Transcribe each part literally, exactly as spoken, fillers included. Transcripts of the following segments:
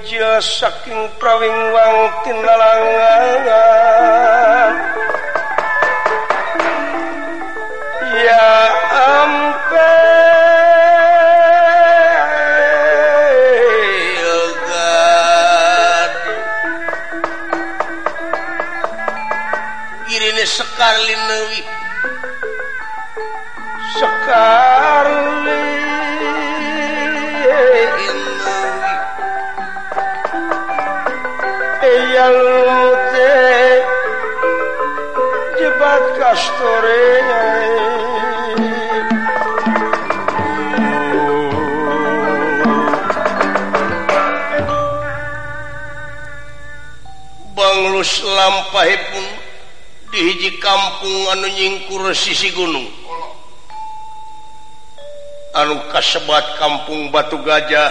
hijau saking prawingwang tinalangan ya ampe God irine sekar linewi sekar yang te jebat kastorenya banglus lampahipun di hiji kampung anu nyingkur sisi gunung anu kasebat kampung Batu Gajah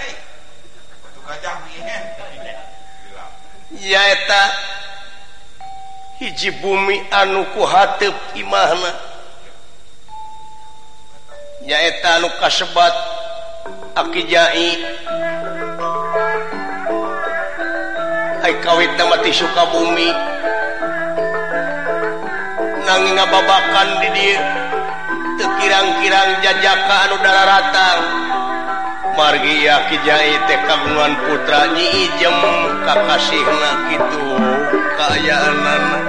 yaeta hiji bumi anu ku hateup imahna yaeta anu kasebat Akijai ai kawit nama ti Sukabumi nanging ngababakan di dieu teu kirang-kirang jajaka anu dalaratang margi Akijai teh kagungan putra Nyi Ijem kakasihna kitu kaayaanana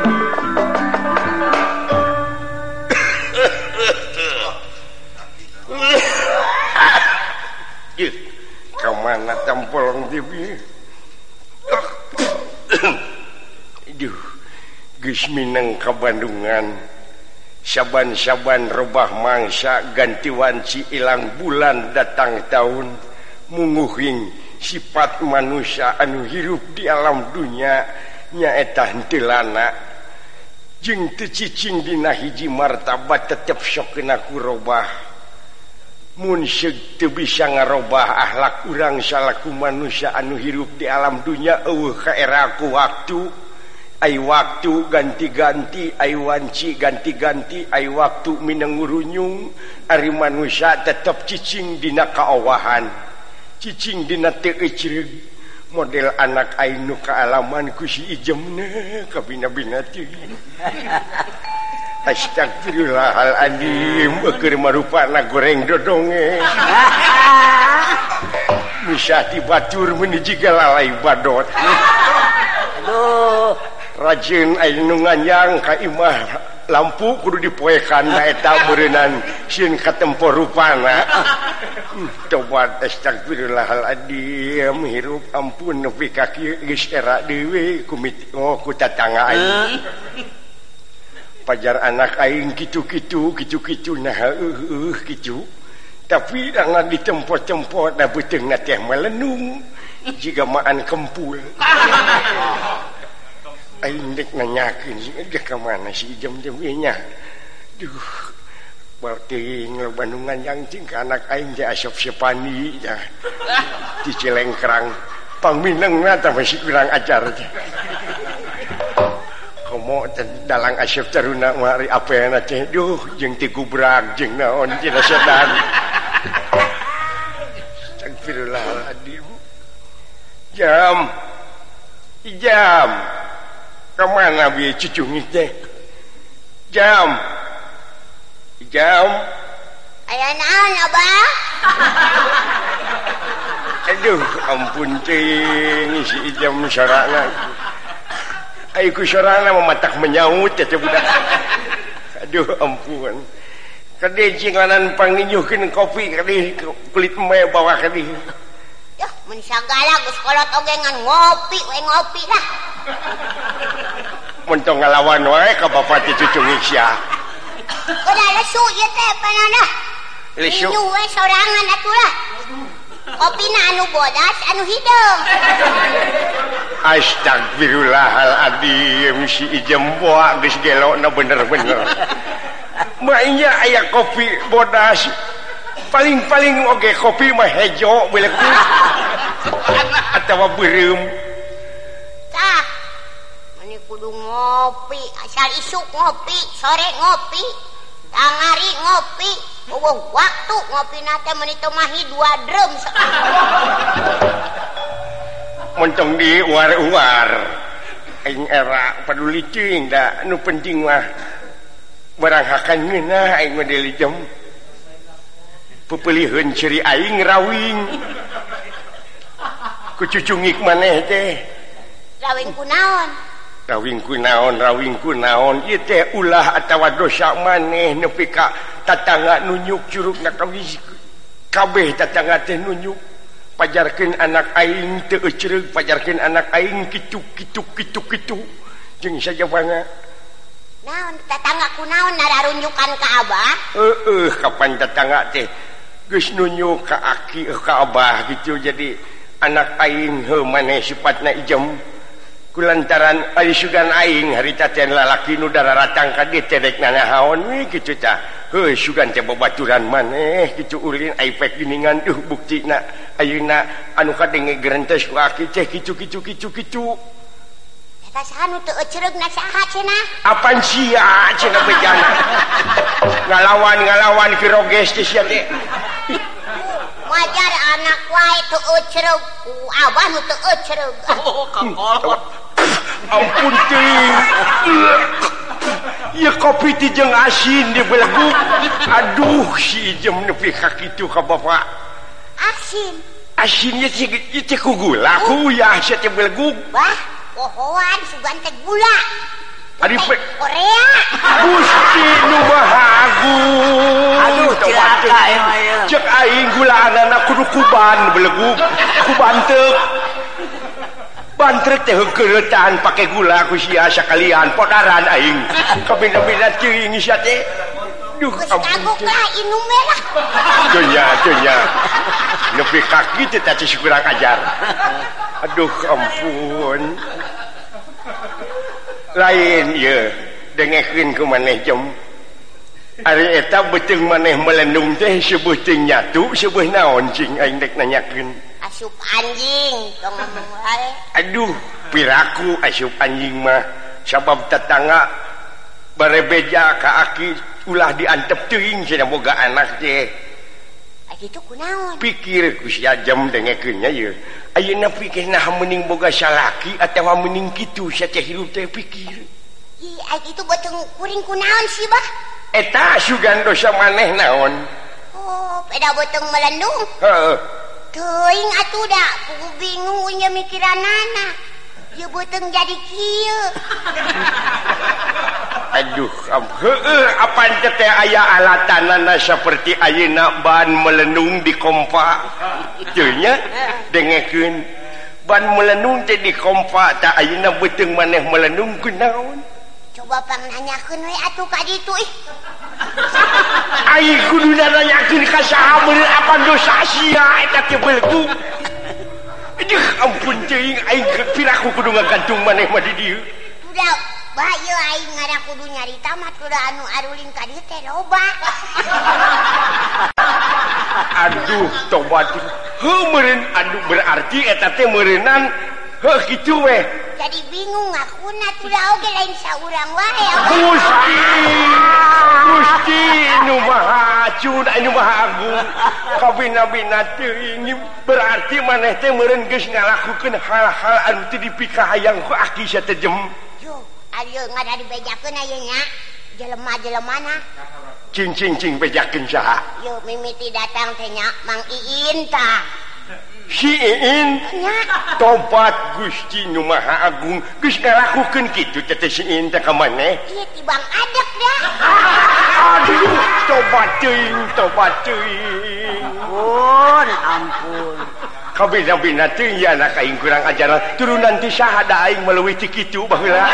ieu kamana tampolong tibi aduh geus mineng ka Bandungan saban-saban robah mangsa ganti wanci ilang bulan datang tahun munguhing sifat manusia anu hirup di alam dunia nyaeta henteu jeung teu cicing dina hiji martabat tetep sok kena ku robah mun seug teu bisa ngarobah akhlak urang salaku manusia anu hirup di alam dunia eueuh ka era ku waktu ai waktu ganti-ganti ai wanci ganti-ganti ai waktu mineng ngurunyung ari manusia tetep cicing dina kaowahan cicing dina teu ecreug model anak aing nu kaalaman ku si Ijemna kabina-bina teh astagfirullahaladzim keur marupana goreng dodonge misah ti batur meuni jiga lalai badot aduh rajin aing nu nganyang ka imah lampu kudu dipoekan na eta beureunan sieun katempo rupana coba astagfirullahaladzim hirup ampun nepi ka kieu geus era deui ku oh ku tatangga aing pajar anak aing kitu-kitu kitu-kitu nah eueuh kitu tapi dangan ditempo-tempo da beuteungna teh melenung jiga maan kempul aing dek nanyakeun dia ka mana si Ijem-jem nya duh berarti ngel Bandungan yang cing ka anak aing teh asop sepani ya di Cilengkrang pangminengna teh masih kurang ajar teh komo dalang asop taruna mari apena teh duh jeung ti gubrak jeung naon tina sedan astagfirullahaladzim jam Ijam kemana biar cucungit teh jam jam ayah naon abah aduh ampun cing si Ijam sorana ayo ku sorana mematak menyaut ya budak aduh ampun kade cinganan panginjuhkeun kopi kade kulit me bawa kade yah mun sagala geus kolot oge ngan ngopi we ngopi lah mun tong ngalawan wae ka bapa ti cucung sia udah lesu ieu teh panana lesu we sorangan atuh lah kopina anu bodas anu hideung astagfirullahaladzim si Ijem boa geus gelona bener-bener mainnya aya kopi bodas paling-paling oge kopi mah hejo beuleuh atawa beureum tah mani kudu ngopi asal isuk ngopi sore ngopi tangari ngopi eueuh waktu ngopina teh meuni teu mahi dua drum montong di war-war aing era peduli cing da nu penting mah barang hakan ngeunah aing mah deui jam pepeliheun ciri aing rawing ku cucungik maneh teh rawing kunaon rawing kunaon rawing kunaon ieu teh ulah atawa dosa maneh nepi ka tatangga nunyuk curugna kawis kabeh tatangga teh nunyuk pajarkeun anak aing teu ecereug pajarkeun anak aing kitu kitu kitu kitu jeung sajabana naon tatangga kunaon nararunjukan ka abah heueuh kapan tatangga teh geus nunyuk ka aki ka abah gitu jadi anak aing heuh maneh sipatna ijem kulantaran ari sugan aing harita teh lalaki nu dararatang ka dieu teh dek nanahaon we kitu tah heuh sugan teh babaturan maneh kitu ulin ai pek geuningan duh buktina ayeuna anu kadenge gerentes ku aki teh kitu kitu kitu kitu eta saha nu teu ecereugna saha cenah apaan sia cenah bejana ngalawan ngalawan ki roges teh sia teh wajar anak wae teu ecereug ku abah nu teu ecereug oh kakol ampun teuing ieu kopi teh jeung asin di beleguk aduh si ijem nepi ka kitu ka bapak asin asin ieu teh ku gula ku uyah sia teh beleguk bah pohoan sugan teh gula ari pe Korea Gusti nu Maha Agung aduh cilaka emang ieu cek aing gulaanana kudu kuban beleguk kuban teu bantrek teh keureutan pake gula ku sia sakalian podaran aing kabina-bina teuing sia teh duh ampun lah inum merah dunya dunya nepi kaki teh teh kurang ajar aduh ampun lain ieu dengekeun ku maneh jem ari eta beuteung maneh melendung teh seueuh teu nyatu seueuh naon cing aing dek nanyakeun asup anjing tong wae aduh piraku asup anjing mah sabab tetangga barebeja ka aki ulah diantep teuing cenah boga anak teh kitu kunaon pikir ku sia jam dengekeun nya ieu ayeuna pikir nah mending boga salaki atawa mending kitu sia teh hirup teh pikir ih ai kitu beuteung kuring kunaon sih bah eta sugan dosa maneh naon oh peda beuteung melendung heeh teuing atuh da kudu bingung nya mikiranana ieu beuteung jadi kieu aduh heueuh apan teh aya alatanana saperti ayeuna ban melendung di kompa teu nya dengekeun ban melendung teh di kompa tah ayeuna beuteung maneh melendung kunaon coba pang nanyakeun we atuh ka ditu ih aing kudu nanyakeun ka saha beuneu apa dosa sia eta teh beleguk aduh ampun teuing aing piraku kudu ngagantung maneh mah di dieu udah bah ieu aing ngara kudu nyarita mah kudu anu aruling ka dieu teh loba aduh tobat heuh meureun aduh berarti eta teh meureunan heuh kitu we jadi bingung ngakuna tuh oge lain saurang wae Gusti Gusti nu Maha Acun anu Maha Agung kabina-bina teuing berarti maneh teh meureun geus ngalakukeun hal-hal anu teu dipikahayang ku aki sia teh jem yo ari ngada dibejakeun aya nya jelema-jelemana cing cing cing bejakeun saha yo mimiti datang teh nya Mang Iin tah si Iin tobat Gusti nu Maha Agung geus ngalakukeun kitu teh si Iin teh ka maneh ieu tibang adek dah aduh tobat teuing tobat teuing pun ampun kabina-bina teuing ya anak aing kurang ajaran turunan ti saha da aing meleuwih ti kitu baheula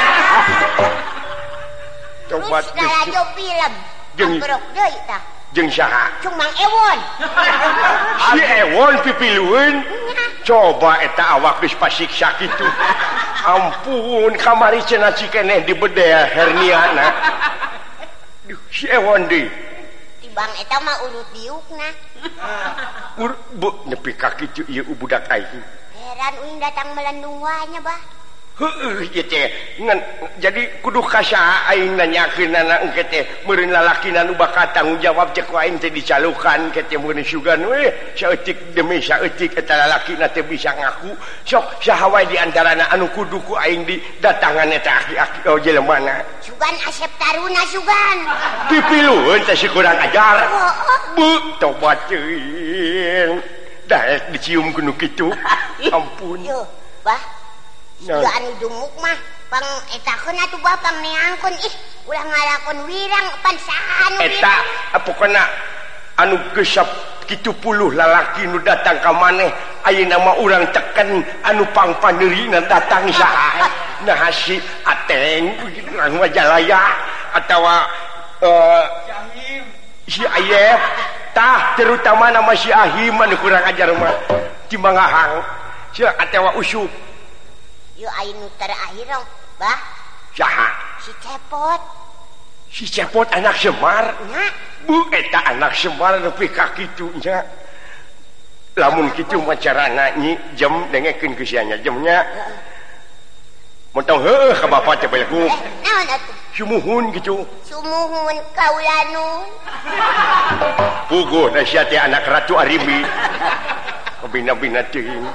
tobat terus ngarajo film ambrok deui tah jeung saha Cung Mang Ewon si Ewon pipilueun coba eta awak geus pasiksa kitu ampun kamari cenah cikeneh dibedea herniana duh si Ewon deui tibang eta mah urut diukna ur bu nepi ka kitu ieu budak aing heran uing datang melendung wae nya bah Heeh ieu teh jadi kudu kasa aing nanyakeun anak engke teh meureun lalaki nu bakal tanggung jawab cek aing teh dicalukan ke teh meureun sugan we saeutik demi saeutik eta lalakina teh bisa ngaku sok saha wae di antarana anu kudu ku aing didatangan eta aki-aki oh jelemana sugan Asep Taruna sugan pipilueun teh si kurang ajar bu tobat teuing daek dicium kudu kitu ampun yo bah ya anu dumuk mah pang etakeun atuh bah pang neangkeun ih ulah ngalakon wirang pan saha anu eta pokona anu geus kitu puluh lalaki nu datang ka maneh ayeuna mah urang teken anu pangpandeurina datang saha nah si Ateng urang Majalaya atawa uh, si Ayep tah terutama nama si Ahim anu kurang ajar mah Cimangahang si atawa Usup yo aing nu terakhir bah saha si Cepot si Cepot anak Semar nya bu eta anak Semar nepi ka kitu nya lamun kitu mah carana nyi jam dengekeun geus sia nya jamnya montong heuh ka bapa teh bae ku eh naon atuh sumuhun kitu sumuhun kaulanun puguh da sia teh anak Ratu Arimbi kabina-bina teuing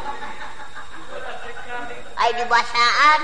ai di basaan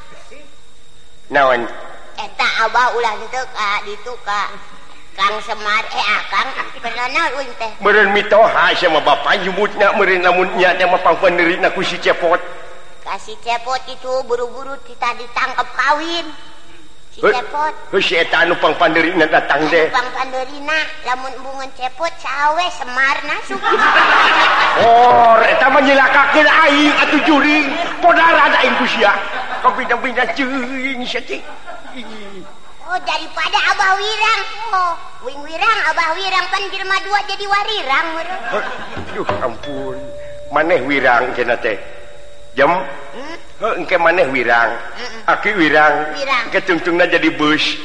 naon eta abah ulah teu ka ditu ka Kang Semar eh akang pernah naon teh meureun mitoha sama bapa nyebutna meureun lamun nya teh mah pangpandeurina ku si Cepot kasih Cepot itu buru-buru kita ditangkap kawin si He, Cepot he, si eta anu pangpandeurina datang teh pangpandeurina lamun bungun Cepot sawe Semarna suku oh eta mah nyilakakeun aing atuh juring podaran aing ku sia kabina-bina ceuing sia teh oh daripada Abah Wirang oh wing Wirang Abah Wirang pan jelema dua jadi warirang meureun aduh ampun maneh wirang cenah teh jam hmm? Heuh engke maneh wirang mm -mm. Aki wirang engke tungtungna jadi bus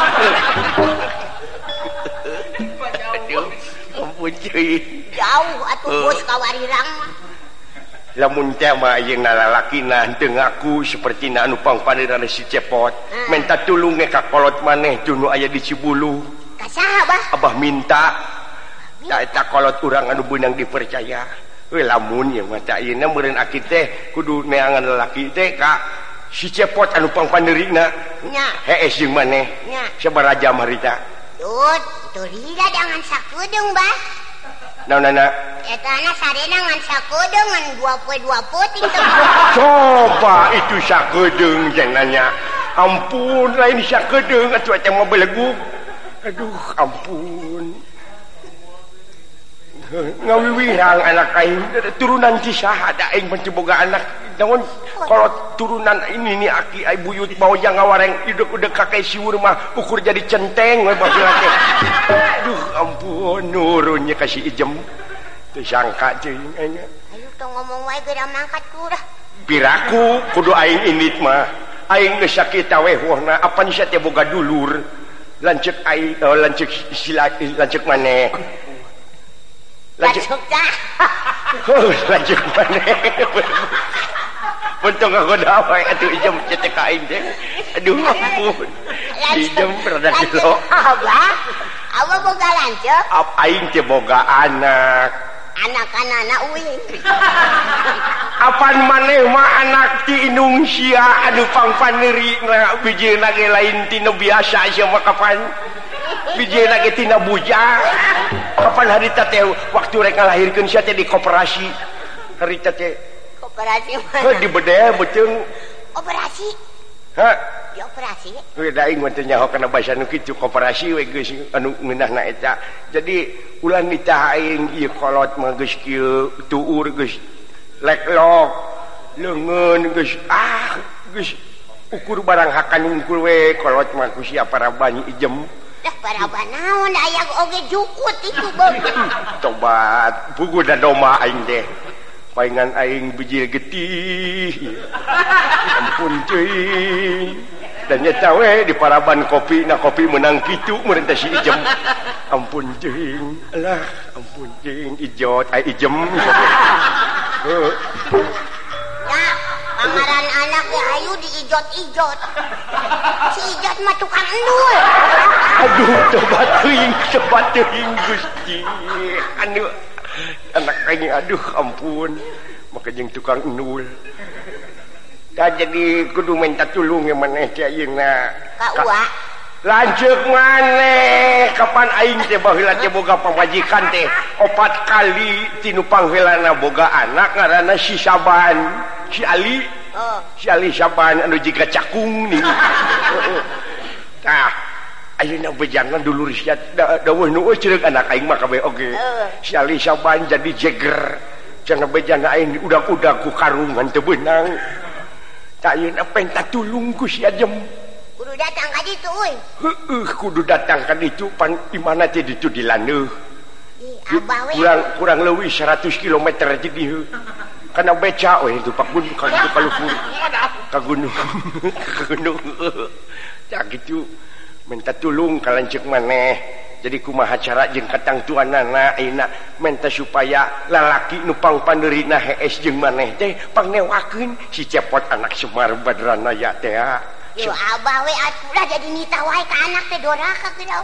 aduh ampun cuy jauh atuh uh. bus ka warirang mah lamun teh mah ayeung lalakina teu ngaku sapertina anu pangpandeurana si Cepot hmm. minta tulung ge ka kolot maneh tunu aya di Cibulu ka saha bah Abah minta da eta kolot urang anu beunang dipercaya we lamun ye mah teh ayeuna meureun aki teh kudu neangan lalaki teh ka si Cepot anu pangpandeurina nya hees jeung maneh nya sabaraha jam harita tut turida jangan sakedeung bah naonana eta na sarena ngan sakedeung ngan dua puluh dua puting teh coba itu sakedeung cenanya ampun lain sakedeung atuh eta mah beleguk aduh ampun ngawiwirang anak aing turunan si saha da aing mencoboga anak namun kalau turunan ini nih aki ai buyut baoja ngawareng idek-idek kakek siwur mah ukur jadi centeng we baheula teh aduh ampun nurunnya kasih ijem teu sangka ceuing aing ayo tong ngomong wae geura mangkat kurah piraku kudu aing indit mah aing geus sakita we wohna apa nih teh boga dulur lanceuk aing uh, lanceuk sila lanceuk maneh lanjut oh lanjut mana untung aku dawai atuh ijem cetek aing teh aduh ampun ijem rada kilo abah abah boga lanceuk ap aing teh boga anak anak-anak uing apan maneh mah anak ti indung sia anu pangpandeurina bijilna ge lain tina biasa sia mah kapan bijilna ge tina bujang kapan harita teh waktu rek ngalahirkeun sia teh di koperasi harita teh koperasi mana di bedeh beuteung operasi ha di operasi we da aing mah teh nyaho kana basa nu kitu koperasi we geus anu ngeunahna eta jadi ulah nitah aing ieu kolot mah geus kieu tuur geus leklok leungeun geus ah geus ukur barang hakan unggul we kolot mah ku sia para banyi ijem dah parabah naon aya oge jukut itu beung tobat puguh da doma aing teh paingan aing bijil getih ampun cuy dan nyata we di paraban kopi na kopi menang kitu meureun teh si ijem ampun cuy alah ampun cuy ijot ai ijem ya Pangaran anak ya ayu diijot-ijot. Si ijot mah tukang endul. Aduh, coba teuing, coba teuing Gusti. Anu anak aing aduh ampun. Maka jeung tukang endul. Da jadi kudu minta tulung ya maneh teh ayeuna. Ka Uwa. Lanceuk maneh kapan aing teh baheula teh boga pamajikan teh opat kali tinu pangheulana boga anak ngaranna si Saban, si Ali. Oh. Si Ali Saban anu jiga cakung nih. Tah, ayeuna bejangan dulur sia dawuh nu ceureuh anak aing mah kabeh oge. Si Ali Saban jadi jeger. Cenah bejana aing udak-udak ku karungan teu beunang. Tah ayeuna penta tulung ku si Ajem. Kudu datang ka ditu euy. Heueuh kudu datang ka ditu pan di mana teh ditu di Laneuh. Ih, abah we. Kurang kurang leuwih seratus kilometer aja dieu. Kana beca we itu Pak Gunung ka ditu ka luhur. Ka gunung. Ka gunung. Ya gitu minta tulung ka lanceuk maneh. Jadi kumaha cara jeung katangtuanana ayeuna minta supaya lalaki nu pangpandeurina hees jeung maneh teh pangnewakeun si Cepot anak Semar Badranaya teh. Yo abah we atuh jadi nita wae ka anak teh doraka geus.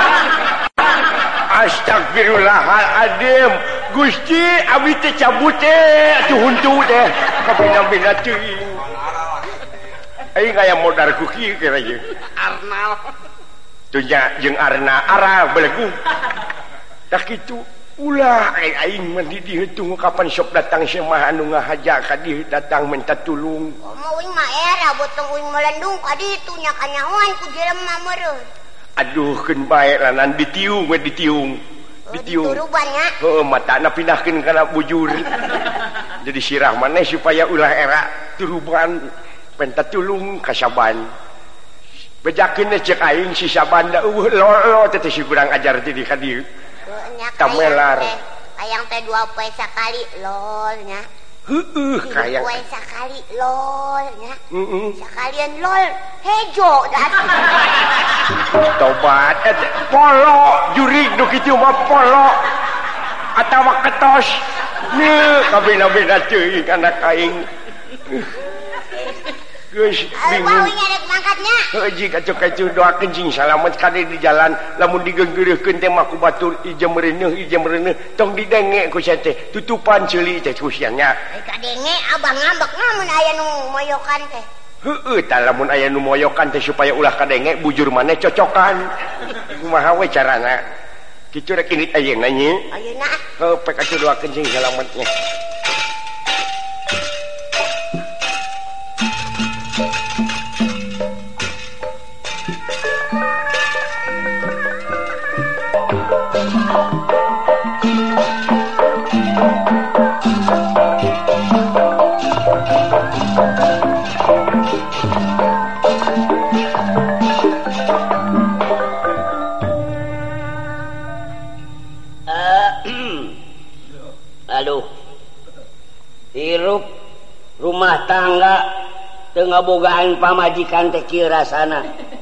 Astagfirullahaladzim. Gusti abdi teh cabut teh atuh huntu teh kabina-bina teuing. Aing aya modar ku kieu kira ieu. Arnal. Tunya jeung Arna Ara belegu. Dah kitu ulah aing mah di dieu tunggu kapan sok datang si mah anu ngahaja ka dieu datang minta tulung. Mau uing mah era botong uing melendung ka ditu nya kanyawan ku jelema meureun. Aduh keun bae lanan ditiung we ditiung. Ditiung. Turuban nya. Heueuh matana pindahkeun kana bujur. Jadi sirah maneh supaya ulah era turuban minta tulung ka Saban. Bejakeun cek aing si Saban da eueuh lolo teh si kurang ajar teh di ka dieu. Tamelar. Ayang teh dua poe sakali lol nya. Heueuh kayang. Poe sakali lol nya. Heeh. Sakalian lol hejo dah. Tobat eta polo jurig nu kitu mah polo atawa ketos. Nih kabina-bina teuing anak aing. Geus bingung. Alba rek mangkatnya. Heuh jika cok-cok doakeun cing salamet kade di jalan lamun digeunggeureurkeun teh mah ku batur ijem reuneuh ijem reuneuh tong didenge ku sia teh tutupan ceuli teh ku sia nya. Ai kadenge abang ngambek namun aya nu moyokan teh. Heueuh tah lamun aya nu moyokan teh supaya ulah kadenge bujur maneh cocokan. Kumaha we carana? Kitu rek indit ayeuna nya. Ayeuna. Heuh pek atuh doakeun cing salametnya. Aduh, hirup rumah tangga tengah bogaan pamajikan teh kieu rasana.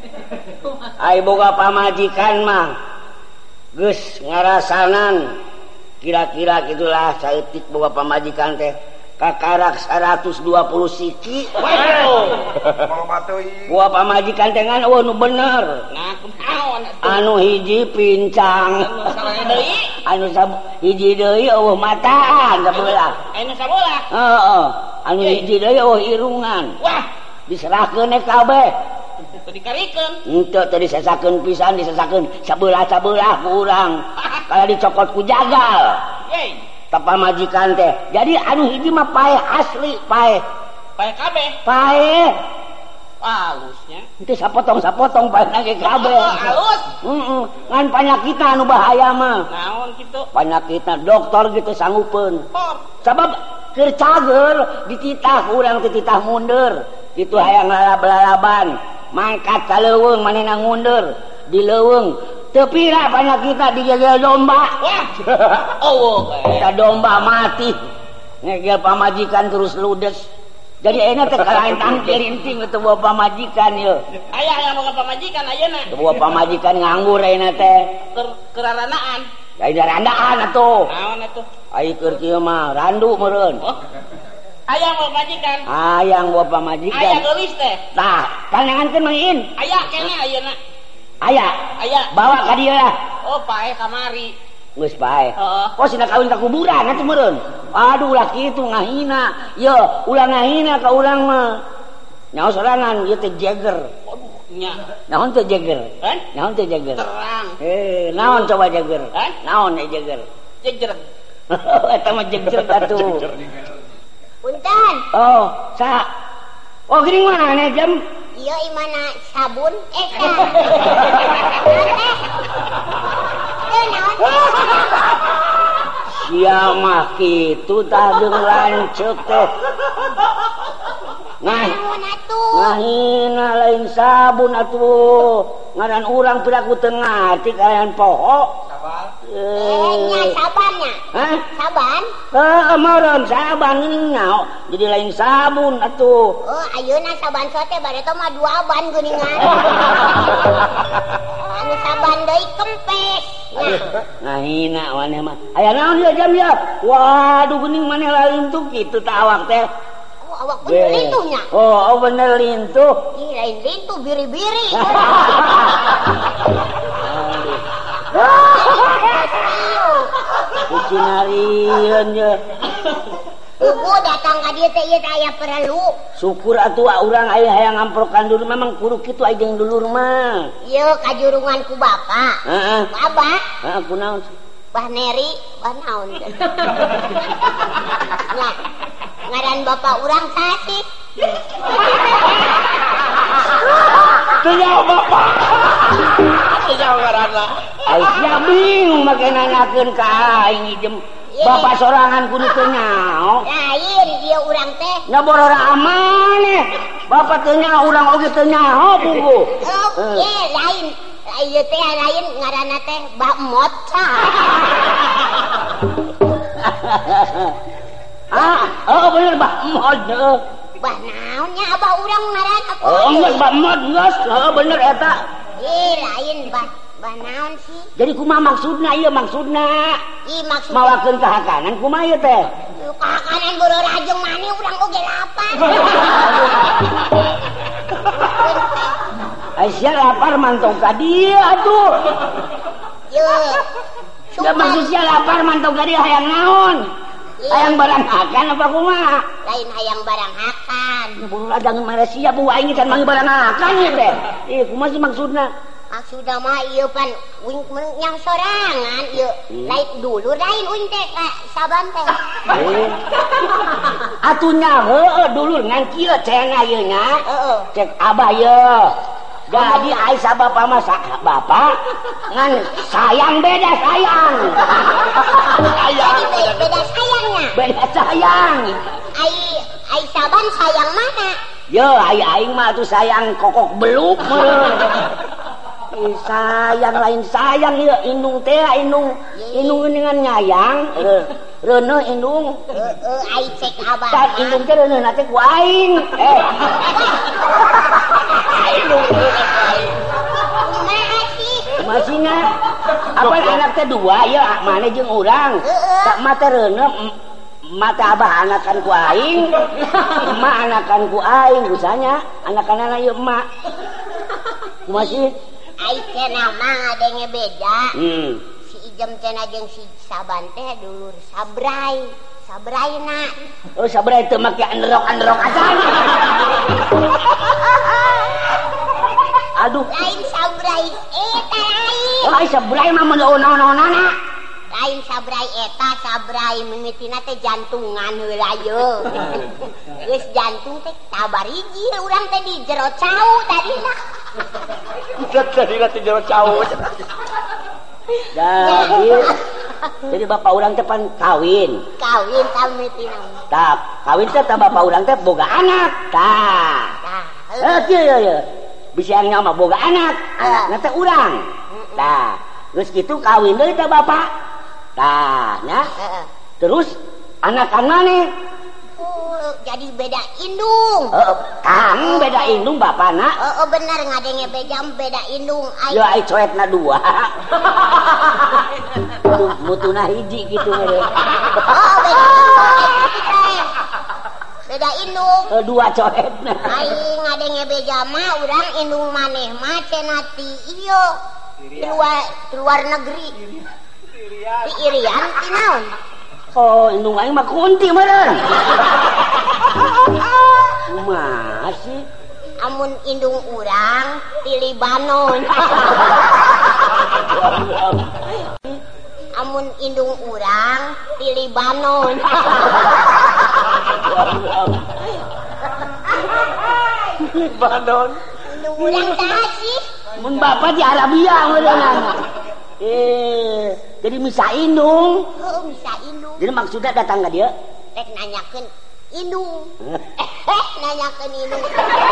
Ai boga pamajikan mah geus ngarasanan kira-kira gitulah saeutik boga pamajikan teh kakarak seratus dua puluh siki. Wow. Boga pamajikan teh ngan eueuh nu bener. Nah, kunaon atuh? Anu hiji pincang. Anu salah deui? Anu sab hiji deui eueuh mataan sabelah. Anu sabelah? Heeh. Anu hiji deui eueuh irungan. Wah, diserahkeun kabeh. teu dikarikeun. Henteu teh disesakeun pisan disesakeun sabelah-sabelah ku urang. Kala dicokot ku jagal. Yeay. Tapa majikan teh. Jadi anu hiji mah paeh asli, paeh. Paeh kabeh. Paeh. Halusnya. Itu sapotong-sapotong paeh ge kabeh. Oh, halus. Heeh. Ngan panyakitna anu bahaya mah. Naon kitu? Panyakitna dokter gitu sanggupeun. Oh. Sabab keur cager dititah urang teh titah mundur. Kitu hayang lalab-lalaban. Mangkat ka leuweung manehna ngundur di leuweung. Teu pira panyakitna digegel domba. Wah. Oh, Kita domba mati. Ngegel pamajikan terus ludes. Jadi enak teh kalain tangkir inting itu bawa pamajikan yeuh. Aya aya boga pamajikan ayeuna. Bawa pamajikan nganggur ayeuna teh. Keur keraranaan. Lain randaan atuh. Naon atuh? Ai keur kieu mah randu meureun. Oh. Ayang bawa majikan. Ayang bawa pamajikan. Ayah gelis teh. Tah, pandangankeun Mang Iin. Ayah kene ayeuna. Aya. Ayah. Bawa ka dieu lah. Oh, pae kamari. Geus pae. Heeh. Oh, sina kawin ka kuburan atuh meureun. Aduh ulah kitu ngahina. Yo, ulah ngahina ka urang mah. Nyaho sorangan ieu teh Jagger. Aduh, nya. Naon teh Jagger? Hah? Naon teh Jagger? Terang. Eh, naon coba Jagger? Hah? Naon teh Jagger? Jejer. Eta mah Jagger atuh. Punten. Oh, sa. Oh, geuning mana nih jam? Iya imana sabun eh sa. Sia mah kitu tah deung lanceuk teh. Nah, ngahina lain sabun atuh. Ngaran urang piraku teu ngarti kayan poho. Eh, nya sabannya. Hah? Saban? Heeh, meureun saban geuning nyaho. Jadi lain sabun atuh. Oh, ayeuna saban sote bareto mah dua ban geuningan. Anu saban deui kempes. Nah, ngahina maneh mah. Aya naon ieu jam ya? Waduh geuning maneh lain tuh kitu tah awak teh. oh, awak bener lintuhnya. Oh, oh bener lintuh. Ih, lain lintuh biri-biri. Kucinarieun ye. Ugu datang ka dieu teh ieu teh aya perlu. Syukur atuh urang aya hayang ngamprokan dulur memang kudu kitu aya jeung dulur mah. Ieu kajurungan ku bapa. Heeh. Abah, Heeh, kunaon? Bah Neri, bah naon teh. Nya, ngaran bapak urang sasih. Teu nyaho bapak. Teu nyaho ngaranna. Ai sia bingung make nanyakeun ka aing ijem. Bapak sorangan kudu teu nyaho. Lain ieu urang teh. Nya borora amaneh. Bapak teu nyaho urang oge teu nyaho buku. Oh, ye lain. Ieu teh lain ngaranna teh Mbak Mot. Ah, oh bener Mbak Mot. Bah naonnya abah urang ngaranna kok. Oh, Mbak Mot geus, heuh bener eta. Eh, lain bah bah naon sih? Jadi kumaha maksudna ieu maksudna? Ih maksudna Mawakeun kahakanan kumaha ieu teh? kahakanan borora jeung mani urang oge lapar. Aisyah lapar mantong ka dieu atuh. Ye. Ya maksud sia lapar mantong ka dieu hayang naon? Hayang barang hakan apa kumaha? Lain hayang barang hakan. Bulu ladang Malaysia bu aing can mangi barang hakan ieu teh. Eh kumaha sih maksudna? Maksudna mah ieu pan uing nyang sorangan ieu. Lain dulu lain uing teh ka saban teh. Eh. Atuh nya heueuh dulur ngan kieu cenah ieu nya. Heeh. Cek abah ieu. Jadi Aisyah bapak masa bapak ngan sayang beda sayang. Sayang beda, beda sayangnya. Beda sayang. Ai ai saban sayang mana? Yo ai aing mah tuh sayang kokok beluk meureun. Eh, sayang lain sayang ieu indung teh indung indung dengan nyayang. Reuneu indung. Heeh, ai cek abah. Tak indung teh reuneu teh ku aing. Eh. Indung masihna apa anak teh dua ya mana jeung urang tak mata reuneu mata abah anakan ku aing emak anakan ku aing usahanya anakan-anak ieu emak masih ai cenah mah ngadenge beda. hmm. Si Ijem cenah jeung si Saban teh dulur sabrai sabraina. Oh sabrai teu make androk-androk acan. Aduh lain sabrai eta lain. oh ai sabrai mah naon-naonana. Lain sabrai eta sabrai mimitina teh jantungan heula yeuh. Geus jantung teh tabariji urang teh di jero cau tadina. Tadina teh jero cau. Jadi jadi bapak urang teh pan kawin. Kawin kamitina. Tak kawin teh tah bapak urang teh boga anak. Tah. Tah. Eh kieu ye. Bisiangnya mah boga anak. Anakna teh urang. Tah. Geus kitu kawin deui teh bapak. Tah, nya. Terus anakan maneh? Oh, jadi beda indung. Heeh, kang beda indung bapana. Heeh, bener ngadenge beda beda indung. Ai. Yo ai coetna dua. Mutuna hiji kitu we. Oh, beda. beda indung. Eh, dua coretna. Aing ngadenge beja mah urang indung maneh mah cenah ti ieu. Di luar di luar negeri. Di Irian ti naon? Oh, indung aing mah kunti meureun. Kumaha sih? Amun indung urang ti Libanon. Amun indung urang ti Libanon. Libanon. Indung urang tah sih? Mun bapak di Arabia meureun. Eh, jadi misa indung. Heuh, misa indung. Jadi maksudnya datang ka dieu? Rek nanyakeun indung. Eh, nanyakeun indung.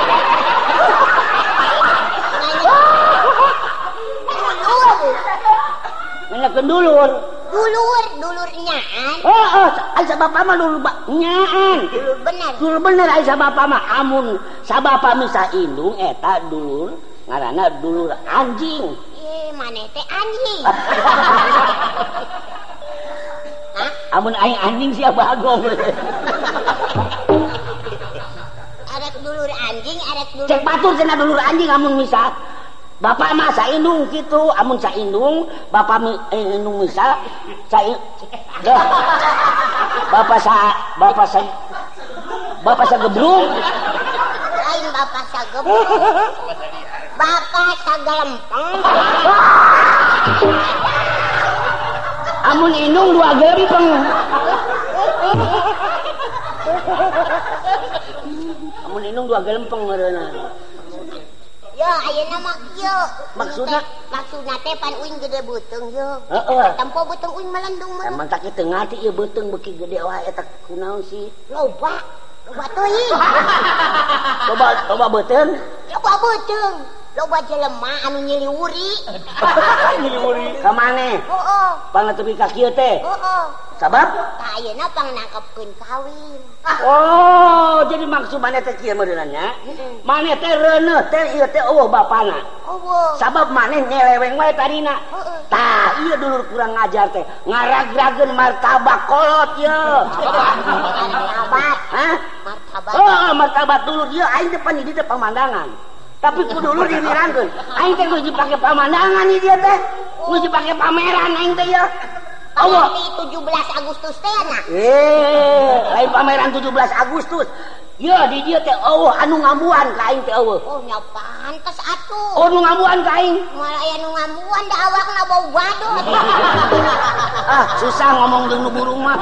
Dulur. Nanyakeun dulur. Dulur, dulur nyaan. Oh, oh, asa bapak mah dulur ba nyaan. Dulur bener. Dulur bener asa bapak mah amun sabapa misa indung eta dulur ngaranna dulur anjing. Eh, maneh teh anjing. Amun aing anjing sia bagong. Arek dulur anjing, arek dulur. Cek batur cenah dulur anjing amun misa. Bapak mah saindung kitu, amun saindung, bapak mi, eh, indung misa, sai Bapak sa bapak sa Bapak sa gebrung. Lain bapak sa gebrung. Bapak sa galempeng. Amun indung dua gelempeng. Amun indung dua gelempeng meureunna. Yo, ayeuna mah kieu. Maksudna maksudna teh pan uing gede beuteung yo. Heeh. Tempo beuteung uing melendung mah. Emang tak kitu ngati ieu beuteung beuki gede wae eta kunaon sih? Loba. Loba teuing. Coba coba beuteung. Loba beuteung. Loba jelema anu nyiliwuri. Nyiliwuri. Ka maneh? Heeh. Pangatepi ka kieu teh. Heeh. Sabab? Tah ayeuna pang nangkepkeun kawin. Oh, jadi maksud maneh teh kieu meureunna nya. Maneh teh reuneuh teh ieu teh eueuh bapana. Eueuh. Sabab maneh nyeleweng wae tadina. Heeh. Tah, ieu dulur kurang ngajar teh. Ngaragrageun martabak kolot ieu. Martabat. Hah? Martabat. Oh, martabat dulur ieu aing teh pan di dieu pemandangan. Tapi ku dulu dinirangkeun. Aing teh geus dipake pemandangan ieu dia teh. Geus dipake pameran aing teh ieu. Allah di tujuh belas Agustus teh na. Eh, lain pameran tujuh belas Agustus. Ya di dia teh eueuh anu ngambuan ka aing teh eueuh. Oh nya pantes atuh. Oh nu ngambuan ka aing. Malah aya nu ngambuan da awakna bau badut. Ah, susah ngomong jeung nu burung mah.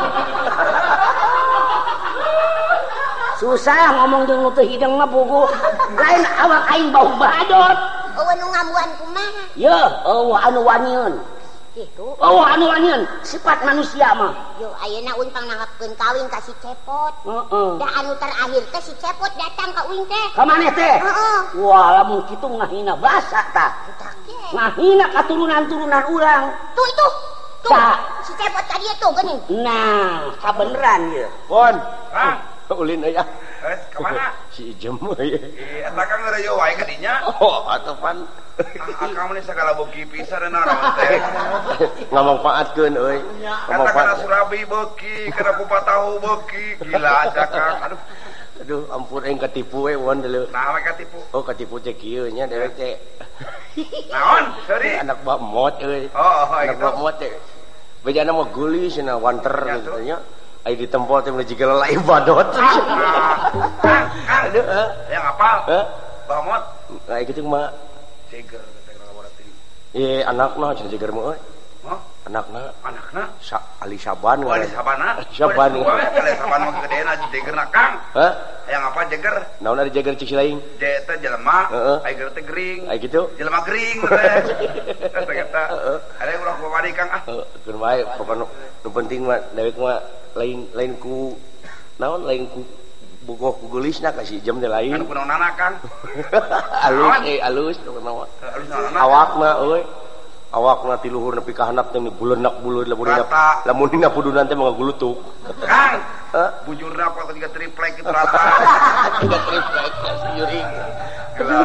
Susah ngomong jeung nu teu hideng mah pugu. Lain awak aing bau badut. Eueuh nu ngambuan kumaha? Ya, eueuh anu wanyeun. Gitu. Oh, anu wanyeun sifat manusia mah. Yo ayeuna uing pang nangkepkeun kawin ka si Cepot. Heeh. Da anu terakhir teh si Cepot datang ka uing teh. Ka maneh teh? Heeh. Wah, lamun kitu ngahina basa tah. Ngahina katurunan-turunan urang. Tuh itu. Tuh. Ta. Si Cepot tadi tuh geuning. Nah, kabeneran ye. Pon. Kang, ulin aya. eh kemana? Si Ijem we. Eh, eta Kang ngeureuyeuh wae ka dinya. Oh, atuh pan. Akang mah sagala beuki pisan naon teh. Ngamangpaatkeun euy. Kata kana Surabi beuki, kana kupat tahu beuki, gila asa Kang. Aduh, Aduh, ampun aing katipu we won deuleu. nah we katipu. Oh, katipu teh kieu nya dewek teh. Naon? Sorry. Anak bak mot euy. Oh, oh, Anak gitu. bak mot teh. Bejana mah geuli cenah wanter Ya, gitu tuh. nya. Ai di tempo teh meuli jiga lalai badot. Nah, Kang, Kang. Aduh, heh. Yang apal? Heh. Bamot. Nah, kitu mah Ceger teh laboratory. eh anakna cenah jigar mah euy. Hah? Anakna Anakna? Sa Ali Saban. Oh, ada sabana. Saban. Kalau saban mah gedeuna jegerna Kang. Hah? Yang apa jeger? Naon ari jagar cik laing? Je teh jelema, Heeh. ai teh gering. Ai kitu. Jelema gering teh. Eta eta. Heeh. Ada yang ulah babari Kang ah. Heeh, keur bae pokona nu penting mah dewek mah lain lain ku naon lain ku bogoh ku geulisna ka si Ijem teh lain. Anu kunaonana Kang? Alus eh alus pokona mah. Alus naonana? Awakna euy. Awakna ti luhur nepi ka handap teh bulenak buleud lamun dina Rata. lamun dina pudunan teh mah gulutuk. Kang, Heh. bujurna kok tiga triplek itu rata. Tiga triplek juring. Gila.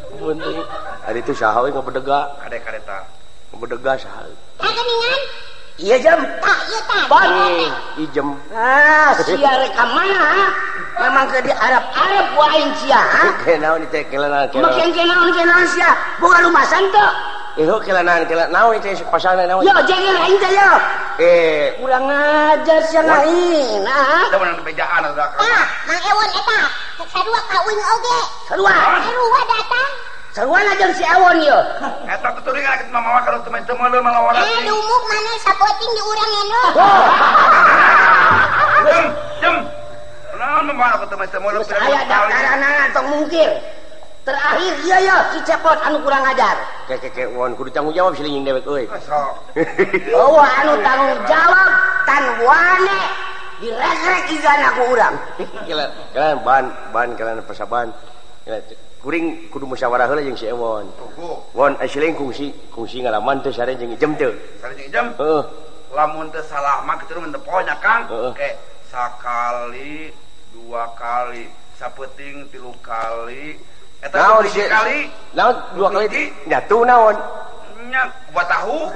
Penting. Ari itu saha we ngabedega? Kade kareta. Ngabedega saha? Kageningan. Iya jam. Tak, iya tak. Bon. Ijem. Ah, sia rek mana? Memang ke di Arab-Arab ku aing sia. Kenaon teh kelana kelana. Makin kenaon kenaon sia. Boga lumasan teu. Eh kelana kelana naon teh pasarna naon. Yo jeung aing teh yo. Eh, kurang ajar sia lain. Ah. Da menang bejaan udah. Tah, Mang Ewon eta. Sarua kawin oge. Sarua. Sarua datang. Sarwana jeung si Ewon yo. Eta tuturing kana kita mamawa kalau teman-teman lu malawan. Eh, dumuk mana sapoting di urang eno. Jem, jem. Naon mamawa kalau teman-teman lu. Saya daftaranna tong mungkir. Terakhir iya ya si Cepot anu kurang ajar. Kek kek won kudu tanggung jawab silinging dewek euy. Sok. Oh, anu tanggung jawab tan wane diresrek igana ku urang. Kela kalian ban ban kalian persaban. Kuring kudu musyawarah heula jeung si Ewon. Won ai siling kungsi kungsi ngalaman teh sare jeung ijem teu. Sare jeung ijem? Heeh. Lamun teu salah mah kitu mah teu pohonya Kang. Ke sakali, dua kali, sapeting tilu kali. Eta naon si kali? Naon dua kali jatuh naon? Nya buat tahu.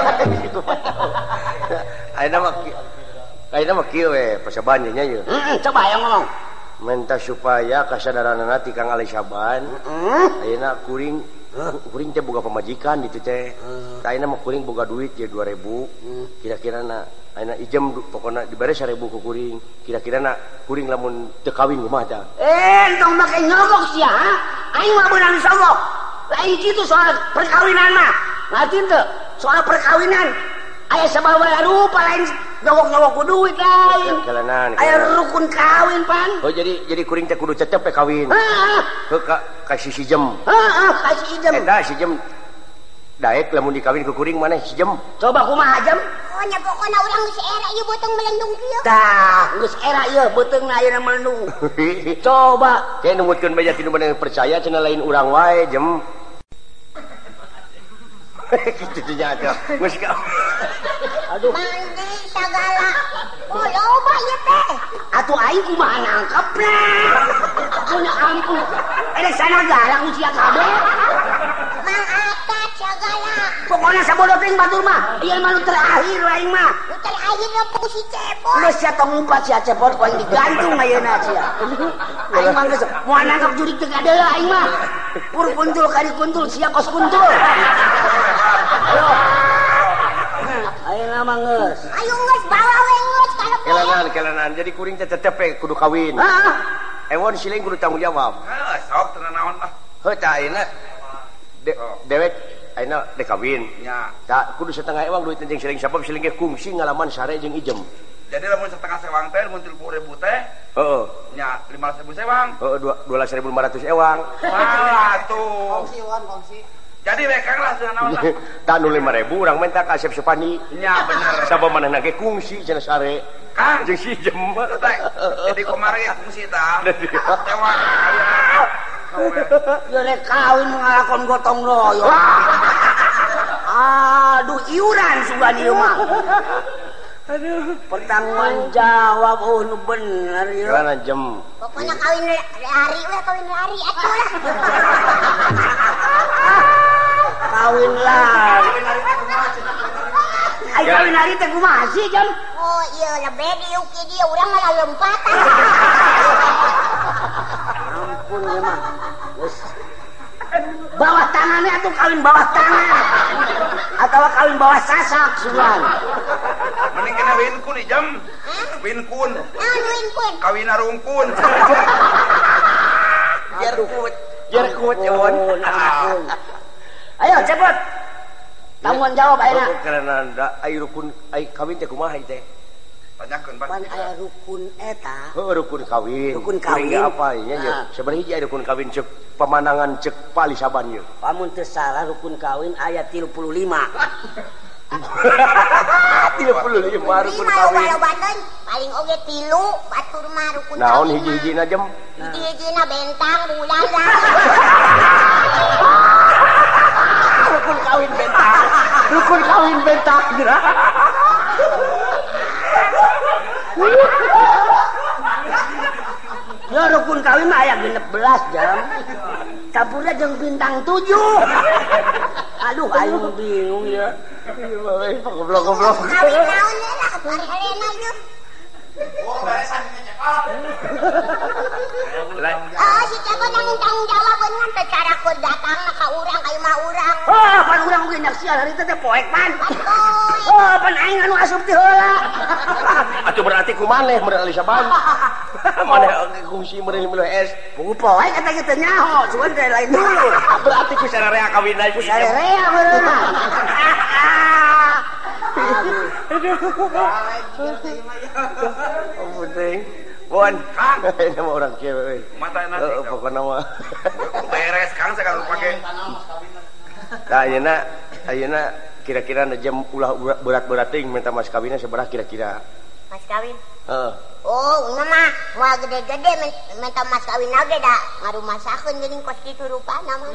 Ayeuna mah ayeuna mah kieu we persaban nya ye. Heeh, coba yang ngomong. Minta supaya kasadaranana ti Kang Ali Saban. Heeh. Ayeuna kuring kuring teh boga pamajikan ditu teh. Ayeuna mah kuring boga duit ye dua ribu. Kira-kira na ayeuna ijem pokona dibere seribu ku kuring. Kira-kira na kuring lamun teu kawin kumaha tah? Eh, entong make nyogok sia, ha? Aing mah beunang disogok. Lain kitu soal perkawinan mah. Ngerti teu? Soal perkawinan aya sababaraha rupa lain nyogok-nyogok ku duit lain. Kalanan. Aya rukun kawin pan. Oh jadi jadi kuring teh kudu cecep we kawin. Heeh. Heuh ka ka si Sijem. Heeh, kasih ijem. Eta si Sijem daek lamun dikawin ku kuring maneh si Sijem. Coba kumaha jem? Oh, nya pokona urang geus era ieu beuteung melendung kieu. Tah, geus era ieu beuteungna ayeuna melendung. Coba teh numutkeun bae tinu bener percaya cenah lain urang wae jem. Kitu teh nya teh. Geus ka. aduh. Mandi sagala. Oh, loba ieu teh. Atuh aing kumaha nangkepna? Punya ampun. Erek sana garang usia kabeh. Mang Atat sagala. Pokona sabodo teh batur mah. Ieu mah nu terakhir aing mah. Nu terakhir rempung si Cepot. Geus sia tong umpat sia Cepot ku aing digantung ayeuna sia. Aing mah geus moal nangkep jurig teh gadeul aing mah. Pur kuntul kari kuntul sia kos kuntul. Ayo. Ayeuna mah geus. Ayo geus bawa we geus kalep. Kelanan kelanan jadi kuring teh tetep we kudu kawin. Heeh. Ewon siling kudu tanggung jawab. Heeh, sok tenan naon mah. Heuh tah ayeuna de, dewek ayeuna dek kawin. Nya. Tah kudu setengah ewang duit jeung siling sabab siling ge kungsi ngalaman sare jeung ijem. Jadi lamun setengah sewang teh mun tilu puluh ribu teh Heeh. nya lima belas ribu sewang. Heeh dua belas ribu lima ratus ewang. Wah, tuh. Kongsi wan kongsi. Jadi we Kang lah cenah naon lah. Tah nu lima ribu urang minta ka Asep Supani. Nya bener. Sabab manehna ge kungsi cenah sare. Kang Jeung si ijem. jadi kumari kongsi tah. Ewang aya. Ieu rek kawin ngalakon gotong royong. Aduh, iuran sugan ieu mah. Aduh, pertanggungan jawab oh nu bener ieu. Kana jem. Pokoknya kawin hari we kawin hari atuh lah. Kawin lah. Ai kawin hari teh kumaha sih, Jam? Oh, iya lebih diuk ke dia urang malah lompatan. Ampun ya mah. Geus. Bawah tangannya atuh kawin bawah tangan. Atau kawin bawah sasak sugan. Mending kena winkun di jam. Winkun. Naon winkun? Kawin arungkun. Biar kuat. Biar kuat Ewon. Ayo cepet. Tanggung jawab ayeuna. Karena da ai rukun ai kawin teh kumaha teh? Tanyakeun Pan aya rukun eta. Heuh rukun kawin. Rukun kawin. Kuring apa nya nya. Nah. Sabaraha hiji aya rukun kawin cek pemandangan cek Pali Saban ieu. Pamun teu salah rukun kawin aya tilu puluh lima. tilu puluh lima rukun Lima kawin. lo Banten paling oge tilu batur mah rukun kawin. Naon hiji-hijina jem? Hiji-hijina bentang bulan lah. Rukun kawin bentang. Rukun kawin bentang. Ya rukun kawin mah aya genep belas Jam. Campurna jeung bintang tujuh. Aduh, aing bingung ya. Goblok-goblok. Kawin naon lah, bari Helena ieu. Oh, beresan ini cekal. Oh, si Ceko nanggung tanggung jawab beungan teh cara ku datang ka urang ka imah urang. Oh, pan urang oge nyak sial hari teh poek pan. Atuh. Oh, pan aing anu asup ti heula. Atuh berarti ku maneh meureuh saban. Maneh kungsi meureuh milih es. Ku poek eta ge teh nyaho, cuman teh lain dulu. Berarti ku sararea kawin aja. Ku sarerea meureuna. Oh, penting. Bon, Kang. ini mah orang kieu euy. Mata enak. Heeh, pokona mah. Beres Kang saya pake. Tah ayeuna ayeuna kira-kira na jam ulah berat-berat teuing minta mas kawinna sabaraha kira-kira? Mas kawin. Heeh. Oh, una mah moal gede-gede minta mas kawin oge da ngarumasakeun geuning kos kitu rupana mah.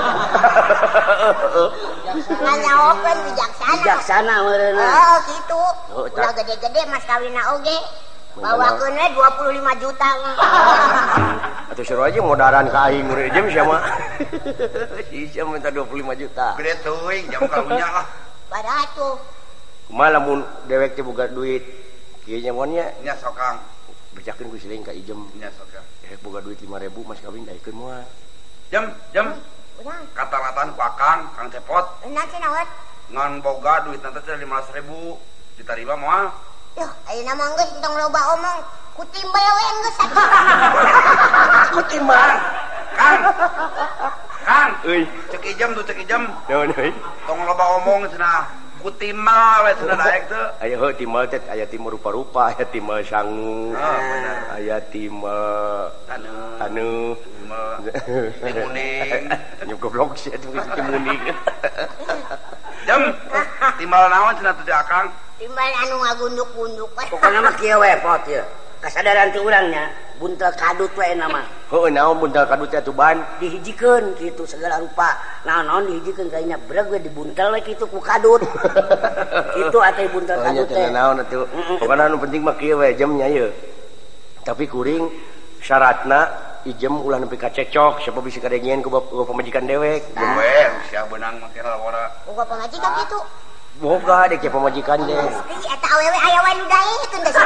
Nganyaokeun bijaksana. Bijaksana meureuna. Oh, gitu. Oh, Ulah gede-gede mas kawinna oge. Bawakeun we dua puluh lima juta. Atuh suruh aja modaran ka aing urang jam sia mah. Si sia minta dua puluh lima juta. Gede teuing jam karunya lah. Padahal tuh Kumaha lamun dewek teh boga duit kieu nya monya Nya sok Kang. bejakeun ku siling ka ijem. Nya sok Kang. Eh boga duit lima ribu mas kawin daekeun moal. Jam jam urang. katalatan ku Akang, Kang Cepot. Enak sih nawat. Ngan boga duit nanti teh lima belas ribu diterima moal. Yoh, ayeuna mah geus entong loba omong. Ku timbel we geus. Aku timbang. Kang. Kang. Euy, Cek ijem tuh cek ijem. naon euy? Tong loba omong cenah. Ku timbal we cenah daek teh. Aya heuh timbal teh aya timbal rupa-rupa, aya timbal sangu. Ah, bener. Aya timbal Anu. anu Timuning. Nyuk goblok sih atuh geus timuning. Jam. Timbal naon cenah teh Akang? Timbal anu ngagunduk-gunduk we. Pokona mah kieu we pot ieu. Kasadaran ti urang nya, buntel kadut we nama. Heuh naon buntal kadut teh atuh ban? Dihijikeun kitu segala rupa. Naon-naon dihijikeun kayaknya breg we dibuntel we kitu ku kadut. Kitu atuh buntel Oh nya kadut teh teh. naon atuh. Pokona anu penting mah kieu we jamnya ieu. Tapi kuring syaratna ijem ulah nepi ka cecok siapa bisa kadengeun ku pamajikan dewek. We sia beunang make lalawara. Uga pengajikan kitu. Boga dek ke pamajikan deh. Ih, eta awewe aya wae nu daekeun da si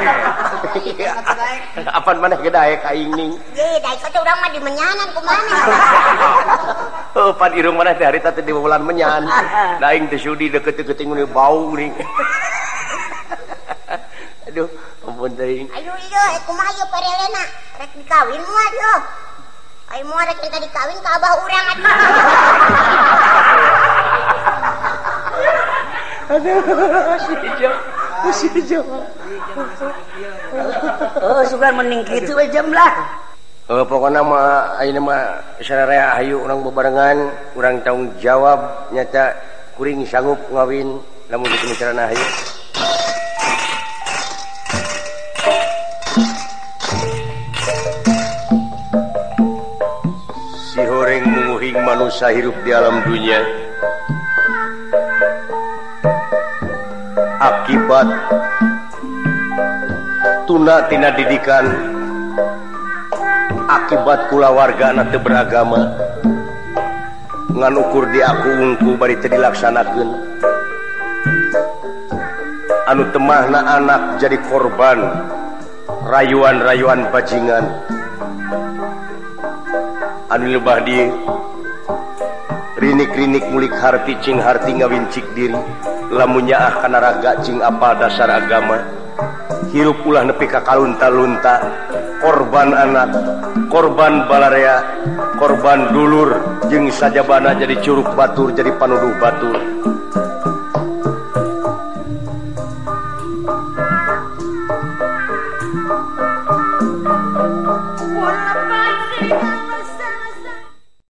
Ceko. Apaan maneh ge daek aing ning. Ye, daek teh urang mah di menyanan kumaha. Heuh pan irung maneh teh harita teh di bulan menyan. Da aing teh sudi deket-deket ning bau ning. Aduh, ampun teuing. Ayo ieu kumaha ieu Perelena? Rek dikawin moal ieu. Ai moal rek kita dikawin ka abah urang atuh. Aduh, si Jom. Si Jom. Oh, sugan mending kitu we jam lah. Eh pokona mah ayeuna mah sararea hayu urang bebarengan, urang tanggung jawab nyata kuring sanggup ngawin lamun kitu carana hayu. Si horeng munguhing manusia hirup di alam dunia. Akibat tuna tina didikan, akibat kulawarga anak teu beragama, ngan ukur di aku ungku bari teu dilaksanakeun. Anu temahna anak jadi korban rayuan-rayuan bajingan. Anu lebah di rinik-rinik mulik harti cing harti ngawincik diri. Lamunnya ah kana raga cing apa dasar agama. Hirup ulah nepi ka kalunta-lunta. Korban anak, korban balarea, korban dulur, jeung sajabana jadi curug batur, jadi panuduh batur. Walaupun